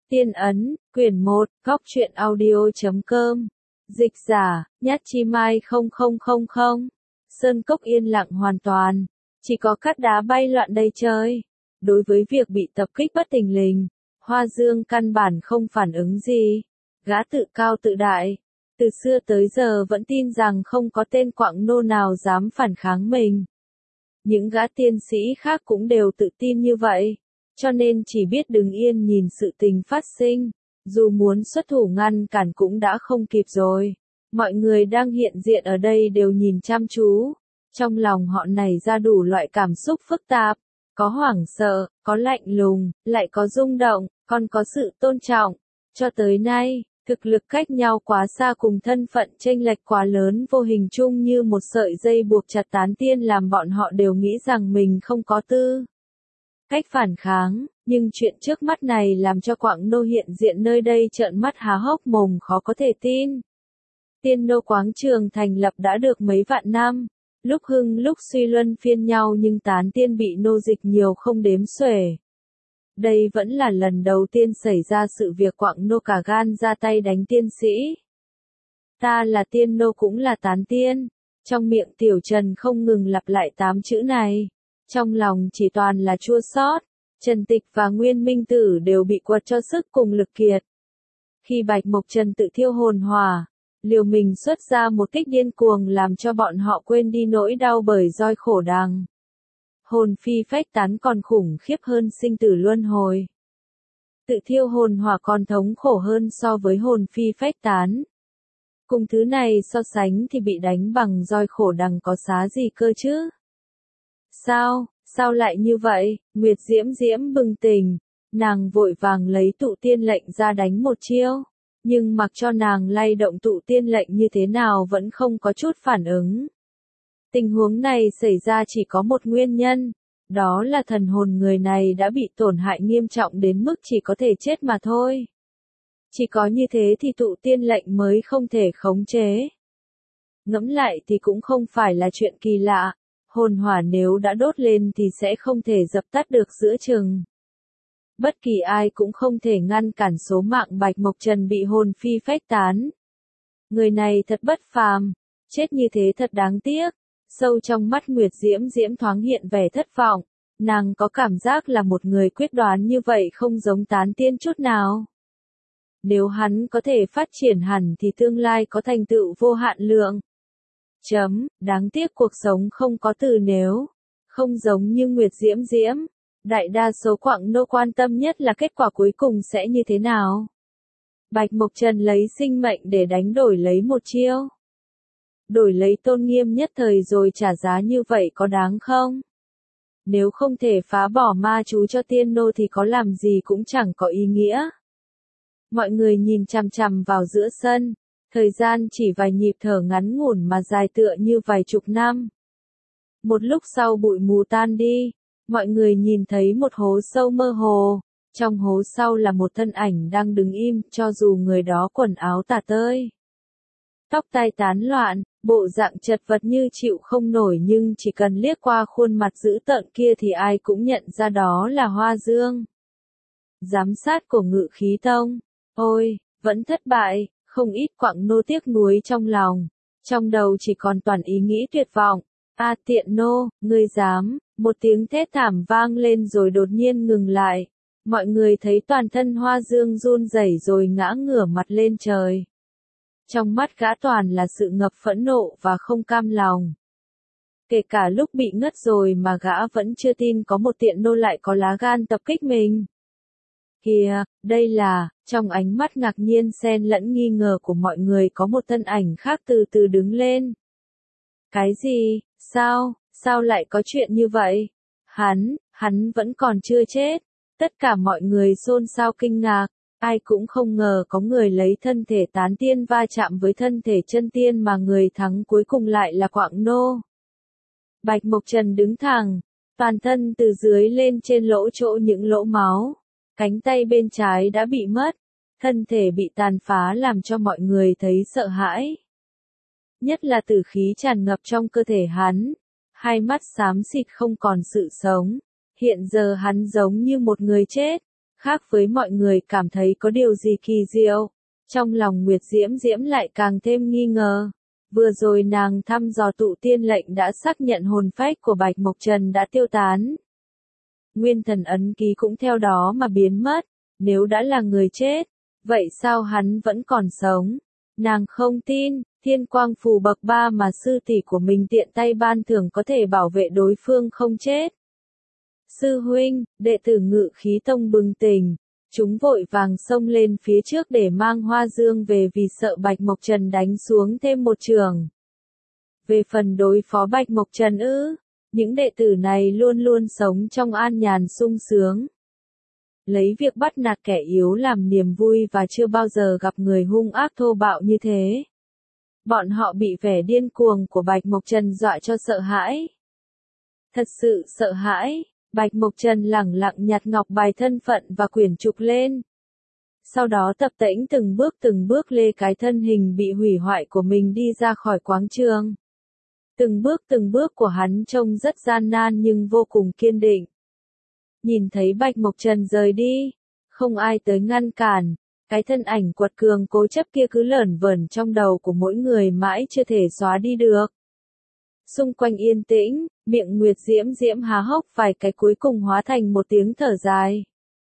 Tiên ấn, quyển 1, góc truyện audio.com. Dịch giả, Nhát Chi Mai 0000. Sơn cốc yên lặng hoàn toàn, chỉ có cát đá bay loạn đầy trời. Đối với việc bị tập kích bất thình lình, Hoa Dương căn bản không phản ứng gì. Gã tự cao tự đại, từ xưa tới giờ vẫn tin rằng không có tên quạng nô nào dám phản kháng mình. Những gã tiên sĩ khác cũng đều tự tin như vậy, cho nên chỉ biết đứng yên nhìn sự tình phát sinh, dù muốn xuất thủ ngăn cản cũng đã không kịp rồi. Mọi người đang hiện diện ở đây đều nhìn chăm chú, trong lòng họ nảy ra đủ loại cảm xúc phức tạp, có hoảng sợ, có lạnh lùng, lại có rung động, còn có sự tôn trọng. Cho tới nay, thực lực cách nhau quá xa cùng thân phận chênh lệch quá lớn vô hình chung như một sợi dây buộc chặt tán tiên làm bọn họ đều nghĩ rằng mình không có tư cách phản kháng, nhưng chuyện trước mắt này làm cho quạng nô hiện diện nơi đây trợn mắt há hốc mồm khó có thể tin. Tiên nô quáng trường thành lập đã được mấy vạn năm, lúc hưng lúc suy luân phiên nhau nhưng tán tiên bị nô dịch nhiều không đếm xuể. Đây vẫn là lần đầu tiên xảy ra sự việc quạng nô cả gan ra tay đánh tiên sĩ. Ta là tiên nô cũng là tán tiên. Trong miệng Tiểu Trần không ngừng lặp lại 8 chữ này. Trong lòng chỉ toàn là chua xót. Trần Tịch và Nguyên Minh Tử đều bị quật cho sức cùng lực kiệt. Khi Bạch Mộc Trần tự thiêu hồn hỏa, liều mình xuất ra một kích điên cuồng làm cho bọn họ quên đi nỗi đau bởi roi khổ đằng. Hồn phi phách tán còn khủng khiếp hơn sinh tử luân hồi. Tự thiêu hồn hỏa còn thống khổ hơn so với hồn phi phách tán. Cùng thứ này so sánh thì bị đánh bằng roi khổ đằng có xá gì cơ chứ? Sao lại như vậy? Nguyệt Diễm Diễm bừng tỉnh, nàng vội vàng lấy tụ tiên lệnh ra đánh một chiêu, nhưng mặc cho nàng lay động tụ tiên lệnh như thế nào vẫn không có chút phản ứng. Tình huống này xảy ra chỉ có một nguyên nhân, đó là thần hồn người này đã bị tổn hại nghiêm trọng đến mức chỉ có thể chết mà thôi. Chỉ có như thế thì tụ tiên lệnh mới không thể khống chế. Ngẫm lại thì cũng không phải là chuyện kỳ lạ, hồn hỏa nếu đã đốt lên thì sẽ không thể dập tắt được giữa chừng. Bất kỳ ai cũng không thể ngăn cản số mạng Bạch Mộc Trần bị hồn phi phách tán. Người này thật bất phàm, chết như thế thật đáng tiếc. Sâu trong mắt Nguyệt Diễm Diễm thoáng hiện vẻ thất vọng, nàng có cảm giác là một người quyết đoán như vậy không giống tán tiên chút nào. Nếu hắn có thể phát triển hẳn thì tương lai có thành tựu vô hạn lượng. Đáng tiếc cuộc sống không có từ nếu, không giống như Nguyệt Diễm Diễm. Đại đa số quạng nô quan tâm nhất là kết quả cuối cùng sẽ như thế nào. Bạch Mộc Trần lấy sinh mệnh để đánh đổi lấy một chiêu. Đổi lấy tôn nghiêm nhất thời rồi trả giá như vậy có đáng không? Nếu không thể phá bỏ ma chú cho tiên nô thì có làm gì cũng chẳng có ý nghĩa. Mọi người nhìn chằm chằm vào giữa sân, thời gian chỉ vài nhịp thở ngắn ngủn mà dài tựa như vài chục năm. Một lúc sau bụi mù tan đi, mọi người nhìn thấy một hố sâu mơ hồ, trong hố sau là một thân ảnh đang đứng im cho dù người đó quần áo tả tơi. Tóc tai tán loạn, bộ dạng chật vật như chịu không nổi nhưng chỉ cần liếc qua khuôn mặt dữ tợn kia thì ai cũng nhận ra đó là Hoa Dương. Giám sát của Ngự Khí Tông, ôi, vẫn thất bại, không ít quạng nô tiếc nuối trong lòng, trong đầu chỉ còn toàn ý nghĩ tuyệt vọng. A tiện nô, ngươi dám, một tiếng thét thảm vang lên rồi đột nhiên ngừng lại. Mọi người thấy toàn thân Hoa Dương run rẩy rồi ngã ngửa mặt lên trời. Trong mắt gã toàn là sự ngập phẫn nộ và không cam lòng. Kể cả lúc bị ngất rồi mà gã vẫn chưa tin có một tiện nô lại có lá gan tập kích mình. Kìa, đây là, trong ánh mắt ngạc nhiên xen lẫn nghi ngờ của mọi người có một thân ảnh khác từ từ đứng lên. Cái gì, sao lại có chuyện như vậy? Hắn vẫn còn chưa chết. Tất cả mọi người xôn xao kinh ngạc. Ai cũng không ngờ có người lấy thân thể tán tiên va chạm với thân thể chân tiên mà người thắng cuối cùng lại là quạng nô. Bạch Mộc Trần đứng thẳng, toàn thân từ dưới lên trên lỗ chỗ những lỗ máu. Cánh tay bên trái đã bị mất, thân thể bị tàn phá làm cho mọi người thấy sợ hãi. Nhất là tử khí tràn ngập trong cơ thể hắn, hai mắt xám xịt không còn sự sống. Hiện giờ hắn giống như một người chết, Khác với mọi người cảm thấy có điều gì kỳ diệu, trong lòng Nguyệt Diễm Diễm lại càng thêm nghi ngờ. Vừa rồi nàng thăm dò tụ tiên lệnh đã xác nhận hồn phách của Bạch Mộc Trần đã tiêu tán. Nguyên thần ấn ký cũng theo đó mà biến mất, nếu đã là người chết, vậy sao hắn vẫn còn sống? Nàng không tin, thiên quang phù bậc 3 mà sư tỷ của mình tiện tay ban thưởng có thể bảo vệ đối phương không chết. Sư huynh, đệ tử Ngự Khí Tông bừng tỉnh, chúng vội vàng xông lên phía trước để mang Hoa Dương về vì sợ Bạch Mộc Trần đánh xuống thêm một trường. Về phần đối phó Bạch Mộc Trần những đệ tử này luôn luôn sống trong an nhàn sung sướng. Lấy việc bắt nạt kẻ yếu làm niềm vui và chưa bao giờ gặp người hung ác thô bạo như thế. Bọn họ bị vẻ điên cuồng của Bạch Mộc Trần dọa cho sợ hãi. Thật sự sợ hãi, Bạch Mộc Trần lẳng lặng nhặt ngọc bài thân phận và quyển trục lên. Sau đó tập tễnh từng bước lê cái thân hình bị hủy hoại của mình đi ra khỏi quảng trường. Từng bước của hắn trông rất gian nan nhưng vô cùng kiên định. Nhìn thấy Bạch Mộc Trần rời đi, không ai tới ngăn cản, cái thân ảnh quật cường cố chấp kia cứ lởn vởn trong đầu của mỗi người mãi chưa thể xóa đi được. Xung quanh yên tĩnh, miệng Nguyệt Diễm Diễm há hốc vài cái cuối cùng hóa thành một tiếng thở dài.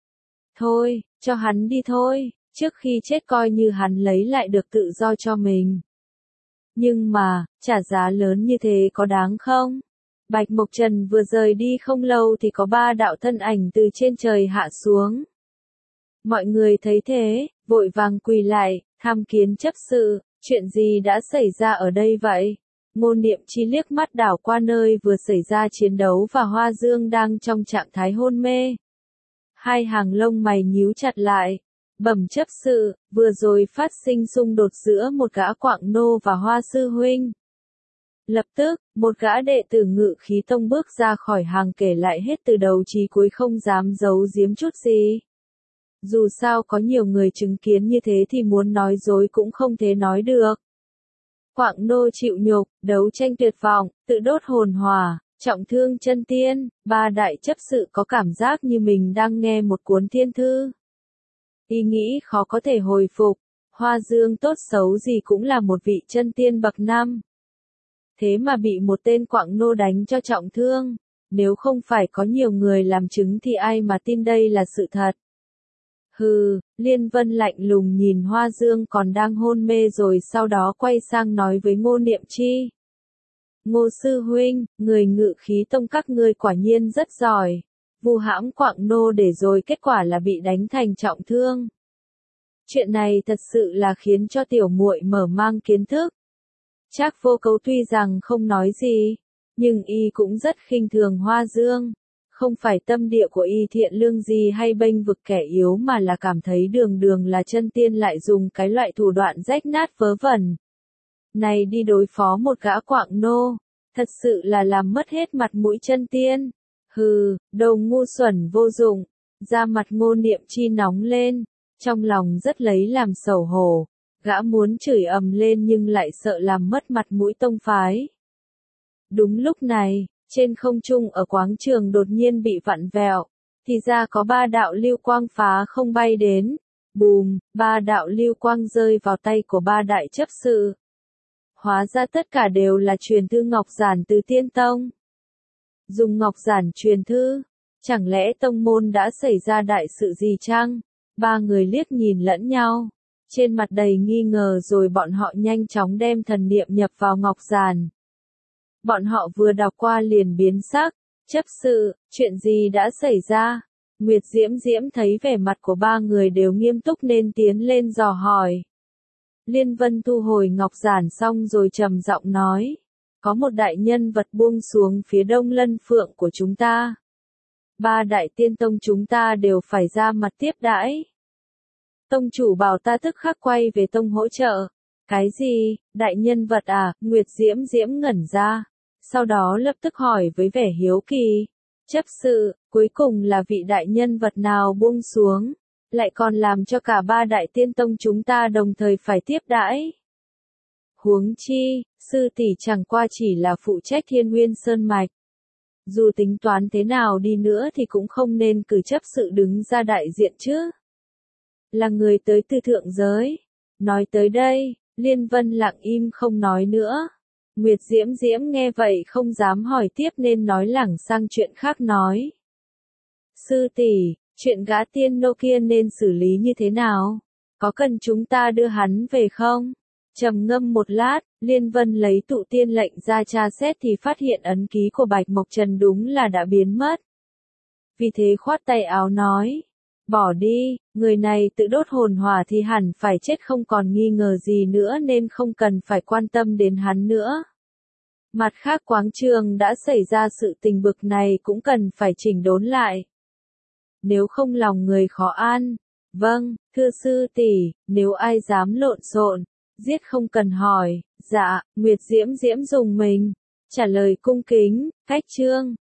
Thôi, cho hắn đi thôi, trước khi chết coi như hắn lấy lại được tự do cho mình. Nhưng mà, trả giá lớn như thế có đáng không? Bạch Mộc Trần vừa rời đi không lâu thì có 3 đạo thân ảnh từ trên trời hạ xuống. Mọi người thấy thế, vội vàng quỳ lại, tham kiến chấp sự, chuyện gì đã xảy ra ở đây vậy? Ngô Niệm Chi liếc mắt đảo qua nơi vừa xảy ra chiến đấu và Hoa Dương đang trong trạng thái hôn mê. Hai hàng lông mày nhíu chặt lại. Bẩm chấp sự, vừa rồi phát sinh xung đột giữa một gã Quạng Nô và Hoa Sư Huynh. Lập tức, một gã đệ tử Ngự Khí Tông bước ra khỏi hàng kể lại hết từ đầu chí cuối không dám giấu giếm chút gì. Dù sao có nhiều người chứng kiến như thế thì muốn nói dối cũng không thể nói được. Quạng Nô chịu nhục, đấu tranh tuyệt vọng, tự đốt hồn hỏa, trọng thương chân tiên, 3 đại chấp sự có cảm giác như mình đang nghe một cuốn thiên thư. Y nghĩ khó có thể hồi phục, Hoa Dương tốt xấu gì cũng là một vị chân tiên bậc 5. Thế mà bị một tên Quạng Nô đánh cho trọng thương, nếu không phải có nhiều người làm chứng thì ai mà tin đây là sự thật. Hừ, Liên Vân lạnh lùng nhìn Hoa Dương còn đang hôn mê rồi sau đó quay sang nói với Ngô Niệm Chi. Ngô Sư Huynh, người Ngự Khí Tông các ngươi quả nhiên rất giỏi. Vu hãm Quạng Nô để rồi kết quả là bị đánh thành trọng thương. Chuyện này thật sự là khiến cho tiểu muội mở mang kiến thức. Trác Vô Cấu tuy rằng không nói gì, nhưng y cũng rất khinh thường Hoa Dương. Không phải tâm địa của y thiện lương gì hay bênh vực kẻ yếu mà là cảm thấy đường đường là chân tiên lại dùng cái loại thủ đoạn rách nát vớ vẩn này đi đối phó một gã Quạng Nô, thật sự là làm mất hết mặt mũi chân tiên. Hừ, đồ ngu xuẩn vô dụng. Da mặt Ngô Niệm Chi nóng lên, trong lòng rất lấy làm xấu hổ, gã muốn chửi ầm lên nhưng lại sợ làm mất mặt mũi tông phái. Đúng lúc này, trên không trung ở quảng trường đột nhiên bị vặn vẹo, thì ra có 3 đạo lưu quang phá không bay đến. Bùm, 3 đạo lưu quang rơi vào tay của 3 đại chấp sự. Hóa ra tất cả đều là truyền thư ngọc giản từ Tiên Tông. Dùng ngọc giản truyền thư, chẳng lẽ tông môn đã xảy ra đại sự gì chăng? 3 người liếc nhìn lẫn nhau, trên mặt đầy nghi ngờ rồi bọn họ nhanh chóng đem thần niệm nhập vào ngọc giản. Bọn họ vừa đọc qua liền biến sắc, chấp sự, chuyện gì đã xảy ra? Nguyệt Diễm Diễm thấy vẻ mặt của 3 người đều nghiêm túc nên tiến lên dò hỏi. Liên Vân thu hồi ngọc giản xong rồi trầm giọng nói. Có một đại nhân vật buông xuống phía Đông Lân Phượng của chúng ta. 3 đại tiên tông chúng ta đều phải ra mặt tiếp đãi. Tông chủ bảo ta tức khắc quay về tông hỗ trợ. Cái gì, đại nhân vật à? Nguyệt Diễm Diễm ngẩn ra. Sau đó lập tức hỏi với vẻ hiếu kỳ. Chấp sự, cuối cùng là vị đại nhân vật nào buông xuống, lại còn làm cho cả 3 đại tiên tông chúng ta đồng thời phải tiếp đãi. Huống chi, sư tỷ chẳng qua chỉ là phụ trách Thiên Nguyên Sơn Mạch. Dù tính toán thế nào đi nữa thì cũng không nên cử chấp sự đứng ra đại diện chứ. Là người tới từ thượng giới. Nói tới đây, Liên Vân lặng im không nói nữa. Nguyệt Diễm Diễm nghe vậy không dám hỏi tiếp nên nói lảng sang chuyện khác nói. Sư tỷ, chuyện gã tiên nô kia nên xử lý như thế nào? Có cần chúng ta đưa hắn về không? Trầm ngâm một lát, Liên Vân lấy tụ tiên lệnh ra tra xét thì phát hiện ấn ký của Bạch Mộc Trần đúng là đã biến mất. Vì thế khoát tay áo nói. Bỏ đi, người này tự đốt hồn hỏa thì hẳn phải chết không còn nghi ngờ gì nữa nên không cần phải quan tâm đến hắn nữa. Mặt khác quáng trường đã xảy ra sự tình bực này cũng cần phải chỉnh đốn lại. Nếu không lòng người khó an. Vâng, thưa sư tỷ, nếu ai dám lộn xộn, giết không cần hỏi. Dạ, Nguyệt Diễm Diễm dùng mình. Trả lời cung kính, cách trương.